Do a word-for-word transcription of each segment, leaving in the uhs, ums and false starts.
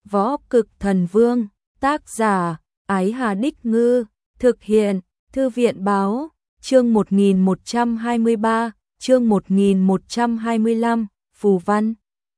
Võ Cực Thần Vương, tác giả, Ái Hà Đích Ngư, thực hiện, Thư viện Báo, chương một nghìn một trăm hai mươi ba, chương một nghìn một trăm hai mươi lăm, phù văn.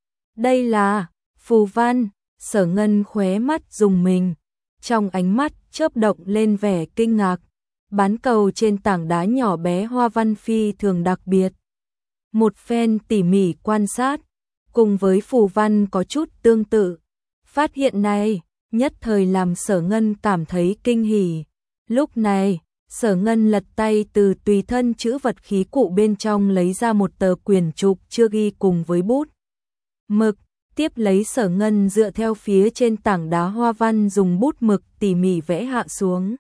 Đây là, phù văn, Sở Ngân khóe mắt rùng mình, trong ánh mắt chớp động lên vẻ kinh ngạc, bán cầu trên tảng đá nhỏ bé hoa văn phi thường đặc biệt. Một phen tỉ mỉ quan sát, cùng với phù văn có chút tương tự. Phát hiện này, nhất thời làm Sở Ngân cảm thấy kinh hỉ. Lúc này, Sở Ngân lật tay từ tùy thân chữ vật khí cụ bên trong lấy ra một tờ quyển trục chưa ghi cùng với bút mực, tiếp lấy Sở Ngân dựa theo phía trên tảng đá hoa văn dùng bút mực tỉ mỉ vẽ hạ xuống.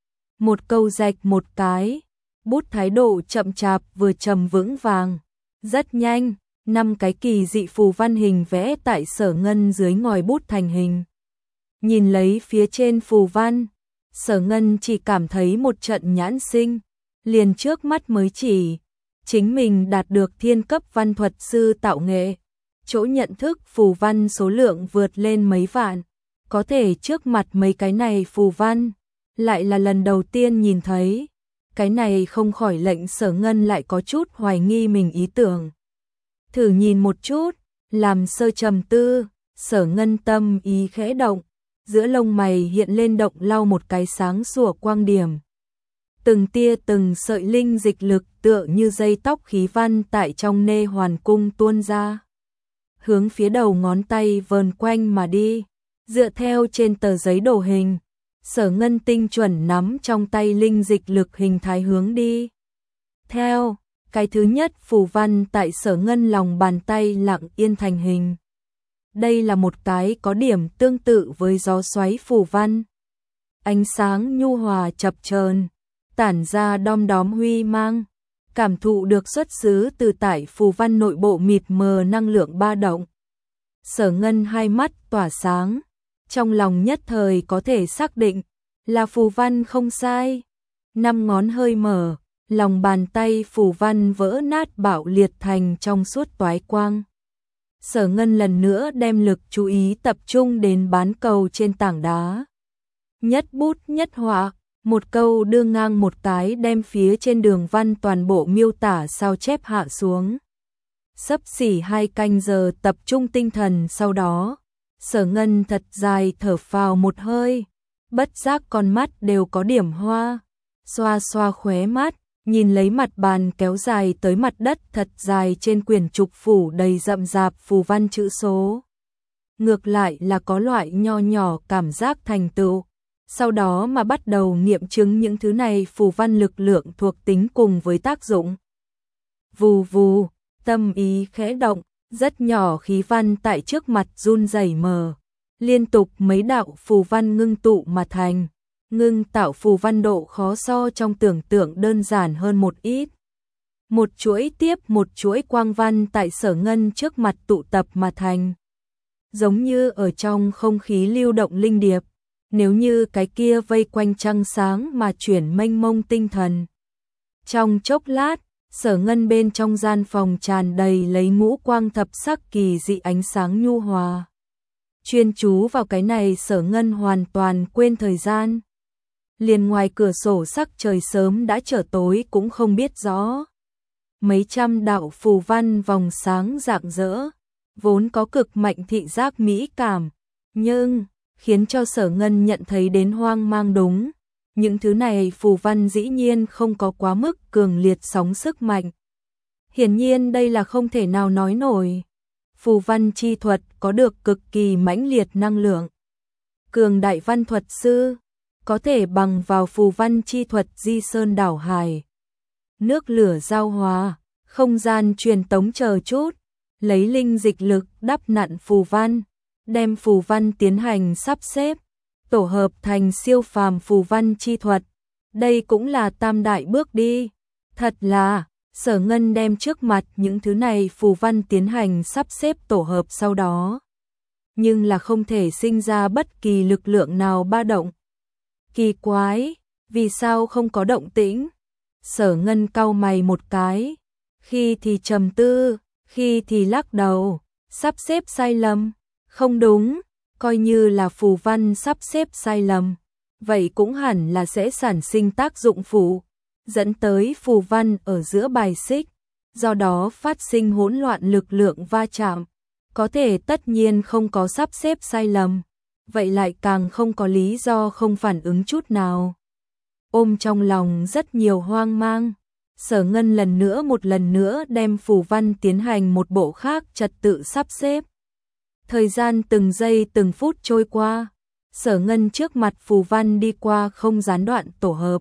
Một câu rạch một cái, bút thái độ chậm chạp vừa trầm vững vàng. Rất nhanh, năm cái kỳ dị phù văn hình vẽ tại Sở Ngân dưới ngòi bút thành hình. Nhìn lấy phía trên phù văn, Sở Ngân chỉ cảm thấy một trận nhãn sinh, liền trước mắt mới chỉ, chính mình đạt được thiên cấp văn thuật sư tạo nghệ. Chỗ nhận thức phù văn số lượng vượt lên mấy vạn, có thể trước mặt mấy cái này phù văn, lại là lần đầu tiên nhìn thấy. Cái này không khỏi lệnh Sở Ngân lại có chút hoài nghi mình ý tưởng. Thử nhìn một chút, làm sơ trầm tư, Sở Ngân tâm ý khẽ động, giữa lông mày hiện lên động lau một cái sáng sủa quang điểm. Từng tia từng sợi linh dịch lực tựa như dây tóc khí văn tại trong nê hoàn cung tuôn ra. Hướng phía đầu ngón tay vờn quanh mà đi, dựa theo trên tờ giấy đồ hình. Sở Ngân tinh chuẩn nắm trong tay linh dịch lực hình thái hướng đi. Theo, cái thứ nhất phù văn tại Sở Ngân lòng bàn tay lặng yên thành hình. Đây là một cái có điểm tương tự với gió xoáy phù văn. Ánh sáng nhu hòa chập chờn, tản ra đom đóm huy mang, cảm thụ được xuất xứ từ tại phù văn nội bộ mịt mờ năng lượng ba động. Sở Ngân hai mắt tỏa sáng, trong lòng nhất thời có thể xác định là phù văn không sai. Năm ngón hơi mở, lòng bàn tay phù văn vỡ nát bạo liệt thành trong suốt toái quang. Sở Ngân lần nữa đem lực chú ý tập trung đến bán cầu trên tảng đá. Nhất bút nhất họa, một câu đưa ngang một cái đem phía trên đường văn toàn bộ miêu tả sao chép hạ xuống. Xấp xỉ hai canh giờ tập trung tinh thần sau đó, Sở Ngân thật dài thở phào một hơi, bất giác con mắt đều có điểm hoa, xoa xoa khóe mắt, nhìn lấy mặt bàn kéo dài tới mặt đất thật dài trên quyển trục phủ đầy rậm rạp phù văn chữ số. Ngược lại là có loại nho nhỏ cảm giác thành tựu, sau đó mà bắt đầu nghiệm chứng những thứ này phù văn lực lượng thuộc tính cùng với tác dụng. Vù vù, tâm ý khẽ động, rất nhỏ khí văn tại trước mặt run rẩy mờ, liên tục mấy đạo phù văn ngưng tụ mà thành, ngưng tạo phù văn độ khó so trong tưởng tượng đơn giản hơn một ít. Một chuỗi tiếp một chuỗi quang văn tại Sở Ngân trước mặt tụ tập mà thành, giống như ở trong không khí lưu động linh điệp, nếu như cái kia vây quanh trăng sáng mà chuyển mênh mông tinh thần. Trong chốc lát, Sở Ngân bên trong gian phòng tràn đầy lấy ngũ quang thập sắc kỳ dị ánh sáng nhu hòa. Chuyên chú vào cái này Sở Ngân hoàn toàn quên thời gian. Liền ngoài cửa sổ sắc trời sớm đã trở tối cũng không biết rõ. Mấy trăm đạo phù văn vòng sáng rạng rỡ, vốn có cực mạnh thị giác mỹ cảm, nhưng khiến cho Sở Ngân nhận thấy đến hoang mang đúng. Những thứ này phù văn dĩ nhiên không có quá mức cường liệt sóng sức mạnh. Hiển nhiên đây là không thể nào nói nổi. Phù văn chi thuật có được cực kỳ mãnh liệt năng lượng. Cường đại văn thuật sư, có thể bằng vào phù văn chi thuật di sơn đảo hải. Nước lửa giao hòa, không gian truyền tống chờ chút, lấy linh dịch lực đắp nặn phù văn, đem phù văn tiến hành sắp xếp, tổ hợp thành siêu phàm phù văn chi thuật. Đây cũng là tam đại bước đi. Thật là, Sở Ngân đem trước mặt những thứ này phù văn tiến hành sắp xếp tổ hợp sau đó. Nhưng là không thể sinh ra bất kỳ lực lượng nào ba động. Kỳ quái, vì sao không có động tĩnh? Sở Ngân cau mày một cái, khi thì trầm tư, khi thì lắc đầu, sắp xếp sai lầm, không đúng, coi như là phù văn sắp xếp sai lầm, vậy cũng hẳn là sẽ sản sinh tác dụng phụ, dẫn tới phù văn ở giữa bài xích, do đó phát sinh hỗn loạn lực lượng va chạm, có thể tất nhiên không có sắp xếp sai lầm, vậy lại càng không có lý do không phản ứng chút nào. Ôm trong lòng rất nhiều hoang mang, Sở Ngân lần nữa một lần nữa đem phù văn tiến hành một bộ khác trật tự sắp xếp. Thời gian từng giây từng phút trôi qua, Sở Ngân trước mặt phù văn đi qua không gián đoạn tổ hợp.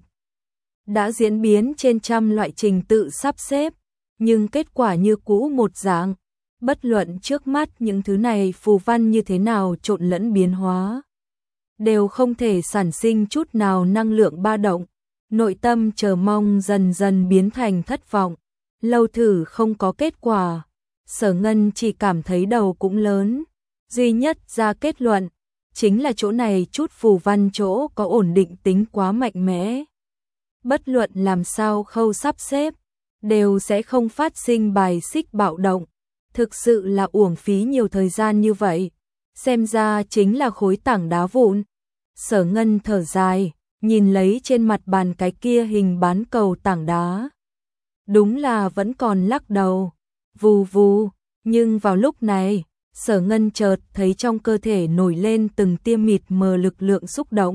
Đã diễn biến trên trăm loại trình tự sắp xếp, nhưng kết quả như cũ một dạng, bất luận trước mắt những thứ này phù văn như thế nào trộn lẫn biến hóa, đều không thể sản sinh chút nào năng lượng ba động. Nội tâm chờ mong dần dần biến thành thất vọng, lâu thử không có kết quả, Sở Ngân chỉ cảm thấy đầu cũng lớn, duy nhất ra kết luận, chính là chỗ này chút phù văn chỗ có ổn định tính quá mạnh mẽ. Bất luận làm sao khâu sắp xếp, đều sẽ không phát sinh bài xích bạo động, thực sự là uổng phí nhiều thời gian như vậy, xem ra chính là khối tảng đá vụn. Sở Ngân thở dài, nhìn lấy trên mặt bàn cái kia hình bán cầu tảng đá. Đúng là vẫn còn lắc đầu, vù vù, nhưng vào lúc này, Sở Ngân chợt thấy trong cơ thể nổi lên từng tia mịt mờ lực lượng xúc động,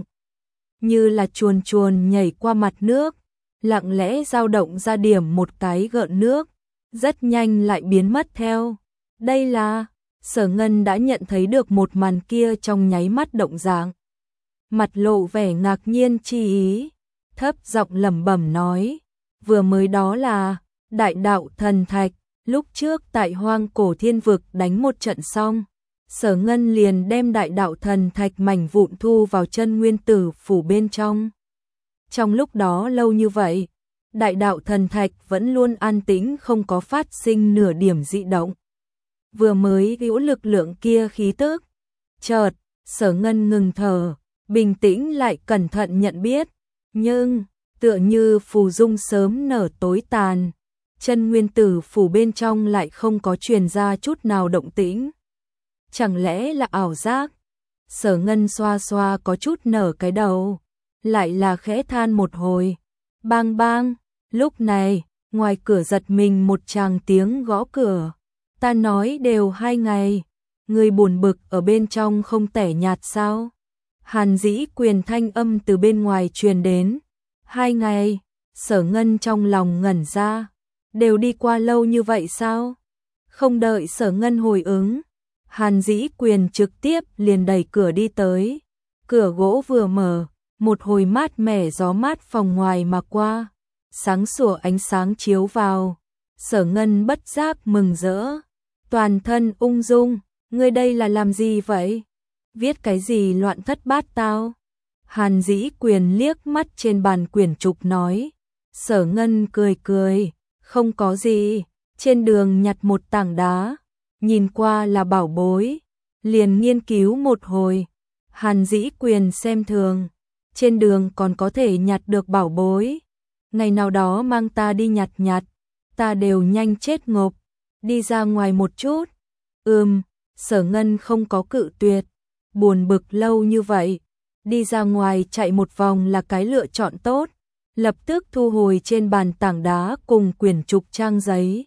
như là chuồn chuồn nhảy qua mặt nước, lặng lẽ dao động ra điểm một cái gợn nước, rất nhanh lại biến mất theo. Đây là, Sở Ngân đã nhận thấy được một màn kia trong nháy mắt động dạng. Mặt lộ vẻ ngạc nhiên chi ý, thấp giọng lẩm bẩm nói, vừa mới đó là đại đạo thần thạch, lúc trước tại Hoang Cổ Thiên Vực đánh một trận xong, Sở Ngân liền đem đại đạo thần thạch mảnh vụn thu vào chân nguyên tử phủ bên trong. Trong lúc đó lâu như vậy, đại đạo thần thạch vẫn luôn an tĩnh không có phát sinh nửa điểm dị động. Vừa mới hữu lực lượng kia khí tức, chợt, Sở Ngân ngừng thở, bình tĩnh lại cẩn thận nhận biết, nhưng tựa như phù dung sớm nở tối tàn, chân nguyên tử phủ bên trong lại không có truyền ra chút nào động tĩnh. Chẳng lẽ là ảo giác? Sở Ngân xoa xoa có chút nở cái đầu, lại là khẽ than một hồi. Bang bang, lúc này, ngoài cửa giật mình một tràng tiếng gõ cửa. Ta nói đều hai ngày, người buồn bực ở bên trong không tẻ nhạt sao? Hàn Dĩ Quyền thanh âm từ bên ngoài truyền đến. Hai ngày, Sở Ngân trong lòng ngẩn ra. Đều đi qua lâu như vậy sao? Không đợi Sở Ngân hồi ứng, Hàn Dĩ Quyền trực tiếp liền đẩy cửa đi tới. Cửa gỗ vừa mở, một hồi mát mẻ gió mát phòng ngoài mà qua, sáng sủa ánh sáng chiếu vào. Sở Ngân bất giác mừng rỡ, toàn thân ung dung. Ngươi đây là làm gì vậy? Viết cái gì loạn thất bát tao? Hàn Dĩ Quyền liếc mắt trên bàn quyển trục nói. Sở Ngân cười cười, không có gì, trên đường nhặt một tảng đá, nhìn qua là bảo bối, liền nghiên cứu một hồi. Hàn Dĩ Quyền xem thường, trên đường còn có thể nhặt được bảo bối, ngày nào đó mang ta đi nhặt nhặt, ta đều nhanh chết ngộp, đi ra ngoài một chút. Ừm, Sở Ngân không có cự tuyệt, buồn bực lâu như vậy, đi ra ngoài chạy một vòng là cái lựa chọn tốt. Lập tức thu hồi trên bàn tảng đá cùng quyển trục trang giấy.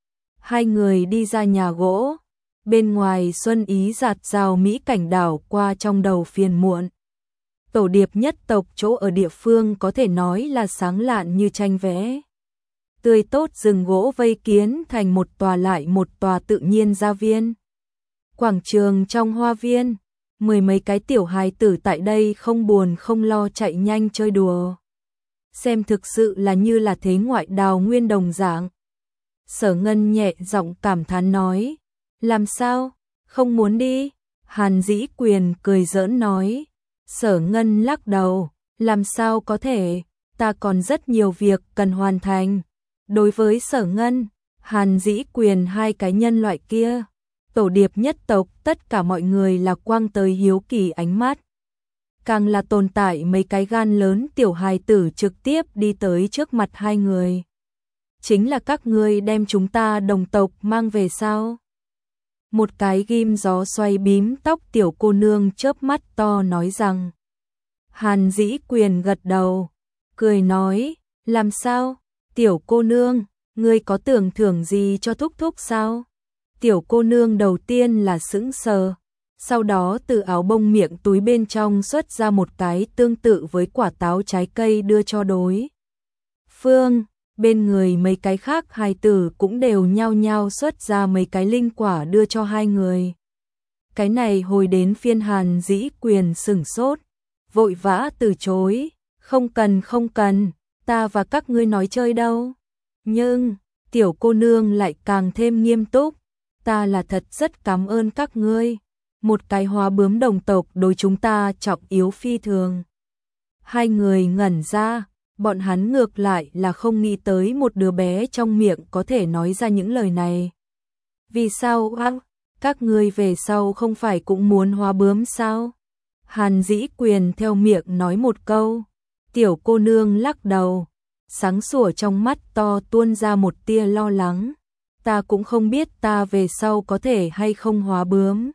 Hai người đi ra nhà gỗ, bên ngoài xuân ý dạt dào mỹ cảnh đảo qua trong đầu phiền muộn. Tổ điệp nhất tộc chỗ ở địa phương có thể nói là sáng lạn như tranh vẽ. Tươi tốt rừng gỗ vây kiến thành một tòa lại một tòa tự nhiên gia viên. Quảng trường trong hoa viên, mười mấy cái tiểu hài tử tại đây không buồn không lo chạy nhanh chơi đùa. Xem thực sự là như là thế ngoại đào nguyên đồng dạng. Sở Ngân nhẹ giọng cảm thán nói, làm sao, không muốn đi? Hàn Dĩ Quyền cười giỡn nói. Sở Ngân lắc đầu, làm sao có thể, ta còn rất nhiều việc cần hoàn thành. Đối với Sở Ngân, Hàn Dĩ Quyền hai cái nhân loại kia, tổ điệp nhất tộc tất cả mọi người là quang tới hiếu kỳ ánh mắt. Càng là tồn tại mấy cái gan lớn tiểu hài tử trực tiếp đi tới trước mặt hai người. Chính là các ngươi đem chúng ta đồng tộc mang về sao? Một cái ghim gió xoay bím tóc tiểu cô nương chớp mắt to nói rằng. Hàn Dĩ Quyền gật đầu, cười nói, làm sao, tiểu cô nương, ngươi có tưởng thưởng gì cho thúc thúc sao? Tiểu cô nương đầu tiên là sững sờ, sau đó từ áo bông miệng túi bên trong xuất ra một cái tương tự với quả táo trái cây đưa cho đối phương. Bên người mấy cái khác hài tử cũng đều nhao nhao xuất ra mấy cái linh quả đưa cho hai người. Cái này hồi đến phiên Hàn Dĩ Quyền sửng sốt, vội vã từ chối, không cần không cần, ta và các ngươi nói chơi đâu. Nhưng, tiểu cô nương lại càng thêm nghiêm túc, ta là thật rất cảm ơn các ngươi, một cái hóa bướm đồng tộc đối chúng ta trọng yếu phi thường. Hai người ngẩn ra, bọn hắn ngược lại là không nghĩ tới một đứa bé trong miệng có thể nói ra những lời này. Vì sao á? Các ngươi về sau không phải cũng muốn hóa bướm sao? Hàn Dĩ Quyền theo miệng nói một câu, tiểu cô nương lắc đầu, sáng sủa trong mắt to tuôn ra một tia lo lắng. Ta cũng không biết ta về sau có thể hay không hóa bướm.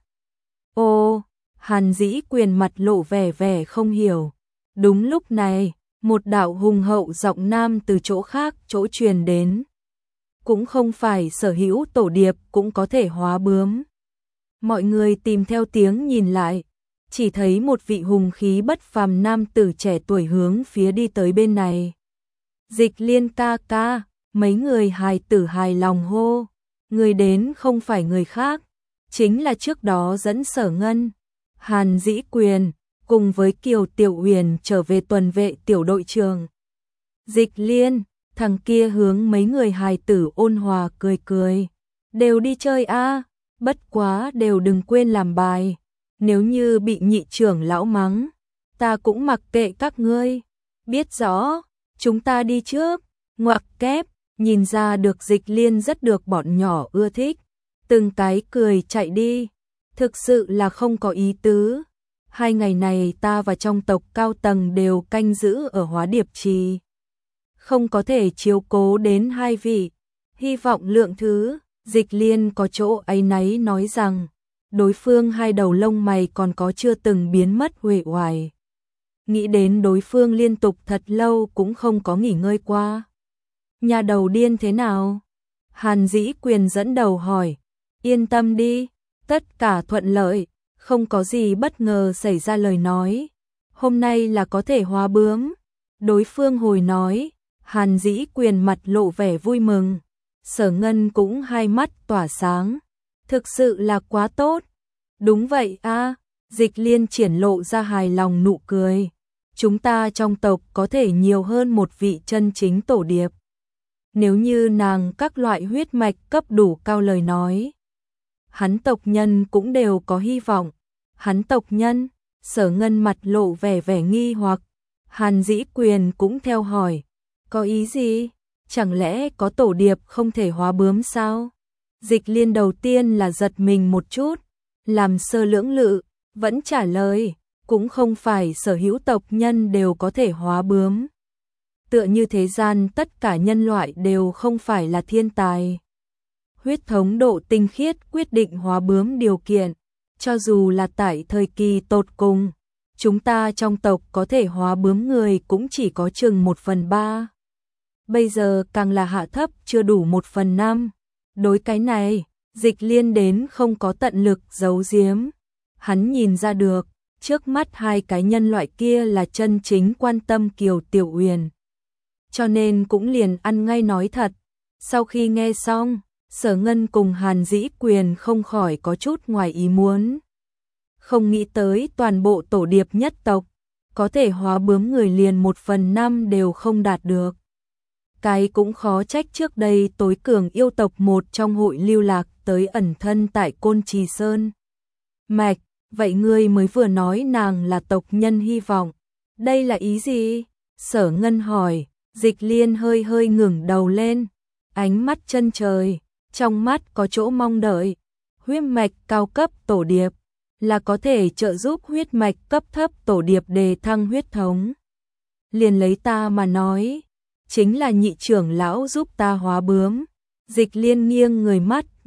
Ô, Hàn Dĩ Quyền mặt lộ vẻ vẻ không hiểu. Đúng lúc này, một đạo hùng hậu giọng nam từ chỗ khác chỗ truyền đến. Cũng không phải sở hữu tổ điệp cũng có thể hóa bướm. Mọi người tìm theo tiếng nhìn lại, chỉ thấy một vị hùng khí bất phàm nam tử trẻ tuổi hướng phía đi tới bên này. Dịch Liên ca ca, mấy người hài tử hài lòng hô, người đến không phải người khác, chính là trước đó dẫn Sở Ngân, Hàn Dĩ Quyền, cùng với Kiều Tiểu Huyền trở về tuần vệ tiểu đội trường. Dịch Liên, thằng kia hướng mấy người hài tử ôn hòa cười cười, đều đi chơi a, bất quá đều đừng quên làm bài, nếu như bị nhị trưởng lão mắng, ta cũng mặc kệ các ngươi, biết rõ, chúng ta đi trước. Ngoặc kép, nhìn ra được Dịch Liên rất được bọn nhỏ ưa thích, từng cái cười chạy đi, thực sự là không có ý tứ. Hai ngày này ta và trong tộc cao tầng đều canh giữ ở Hóa Điệp Trì, không có thể chiếu cố đến hai vị, hy vọng lượng thứ. Dịch Liên có chỗ áy náy nói rằng, đối phương hai đầu lông mày còn có chưa từng biến mất uể oải. Nghĩ đến đối phương liên tục thật lâu cũng không có nghỉ ngơi qua. Nhà đầu điên thế nào? Hàn Dĩ Quyền dẫn đầu hỏi. Yên tâm đi, tất cả thuận lợi, không có gì bất ngờ xảy ra lời nói. Hôm nay là có thể hóa bướm. Đối phương hồi nói, Hàn Dĩ Quyền mặt lộ vẻ vui mừng. Sở Ngân cũng hai mắt tỏa sáng. Thực sự là quá tốt. Đúng vậy a, Dịch Liên triển lộ ra hài lòng nụ cười. Chúng ta trong tộc có thể nhiều hơn một vị chân chính tổ điệp. Nếu như nàng các loại huyết mạch cấp đủ cao lời nói, hắn tộc nhân cũng đều có hy vọng. Hắn tộc nhân, Sở Ngân mặt lộ vẻ vẻ nghi hoặc. Hàn Dĩ Quyền cũng theo hỏi, có ý gì? Chẳng lẽ có tổ điệp không thể hóa bướm sao? Dịch Liên đầu tiên là giật mình một chút, làm sơ lưỡng lự, vẫn trả lời, cũng không phải sở hữu tộc nhân đều có thể hóa bướm. Tựa như thế gian tất cả nhân loại đều không phải là thiên tài. Huyết thống độ tinh khiết quyết định hóa bướm điều kiện, cho dù là tại thời kỳ tột cùng, chúng ta trong tộc có thể hóa bướm người cũng chỉ có chừng một phần ba. Bây giờ càng là hạ thấp chưa đủ một phần năm. Đối cái này, Dịch Liên đến không có tận lực giấu giếm. Hắn nhìn ra được, trước mắt hai cái nhân loại kia là chân chính quan tâm Kiều Tiểu Huyền. Cho nên cũng liền ăn ngay nói thật. Sau khi nghe xong, Sở Ngân cùng Hàn Dĩ Quyền không khỏi có chút ngoài ý muốn. Không nghĩ tới toàn bộ tổ điệp nhất tộc, có thể hóa bướm người liền một phần năm đều không đạt được. Cái cũng khó trách trước đây tối cường yêu tộc một trong hội lưu lạc tới ẩn thân tại Côn Trì Sơn. Mạch, vậy ngươi mới vừa nói nàng là tộc nhân hy vọng. Đây là ý gì? Sở Ngân hỏi. Dịch Liên hơi hơi ngừng đầu lên, ánh mắt chân trời, trong mắt có chỗ mong đợi. Huyết mạch cao cấp tổ điệp là có thể trợ giúp huyết mạch cấp thấp tổ điệp đề thăng huyết thống. Liền lấy ta mà nói, chính là nhị trưởng lão giúp ta hóa bướm. Dịch Liên nghiêng người mắt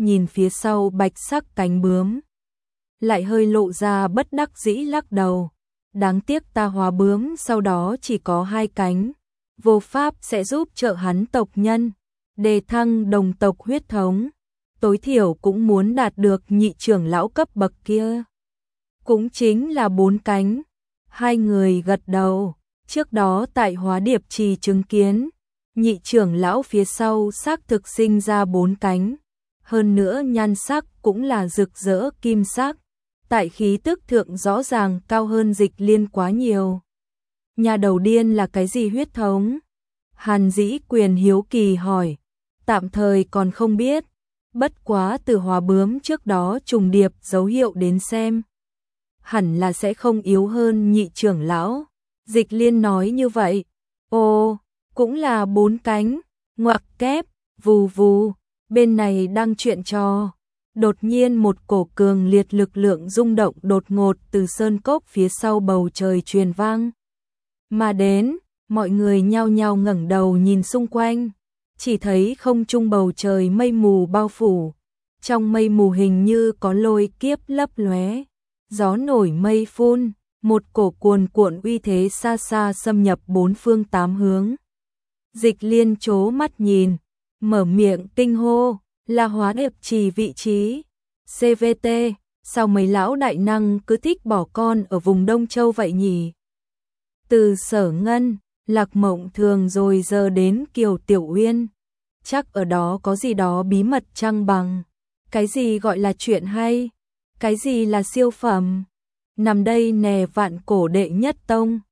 nhìn phía sau bạch sắc cánh bướm, lại hơi lộ ra bất đắc dĩ lắc đầu. Đáng tiếc ta hóa bướm sau đó chỉ có hai cánh, vô pháp sẽ giúp trợ hắn tộc nhân đề thăng đồng tộc huyết thống, tối thiểu cũng muốn đạt được nhị trưởng lão cấp bậc kia. Cũng chính là bốn cánh. Hai người gật đầu, trước đó tại Hóa Điệp Trì chứng kiến, nhị trưởng lão phía sau xác thực sinh ra bốn cánh, hơn nữa nhan sắc cũng là rực rỡ kim sắc, tại khí tức thượng rõ ràng cao hơn Dịch Liên quá nhiều. Nhà đầu điên là cái gì huyết thống? Hàn Dĩ Quyền hiếu kỳ hỏi, tạm thời còn không biết, bất quá từ hóa bướm trước đó trùng điệp dấu hiệu đến xem, hẳn là sẽ không yếu hơn nhị trưởng lão. Dịch Liên nói như vậy. Ồ, cũng là bốn cánh, ngoặc kép, vù vù, bên này đang chuyện trò. Đột nhiên một cổ cường liệt lực lượng rung động đột ngột từ sơn cốc phía sau bầu trời truyền vang mà đến, mọi người nhao nhao ngẩng đầu nhìn xung quanh, chỉ thấy không trung bầu trời mây mù bao phủ, trong mây mù hình như có lôi kiếp lấp lóe, gió nổi mây phun, một cổ cuồn cuộn uy thế xa xa xâm nhập bốn phương tám hướng. Dịch Liên chố mắt nhìn, mở miệng kinh hô, là Hóa Điệp Trì vị trí xê vê tê, sao mấy lão đại năng cứ thích bỏ con ở vùng Đông Châu vậy nhỉ? Từ Sở Ngân, Lạc Mộng Thường rồi giờ đến Kiều Tiểu Uyên, chắc ở đó có gì đó bí mật chăng bằng. Cái gì gọi là chuyện hay? Cái gì là siêu phẩm? Nằm đây nè vạn cổ đệ nhất tông.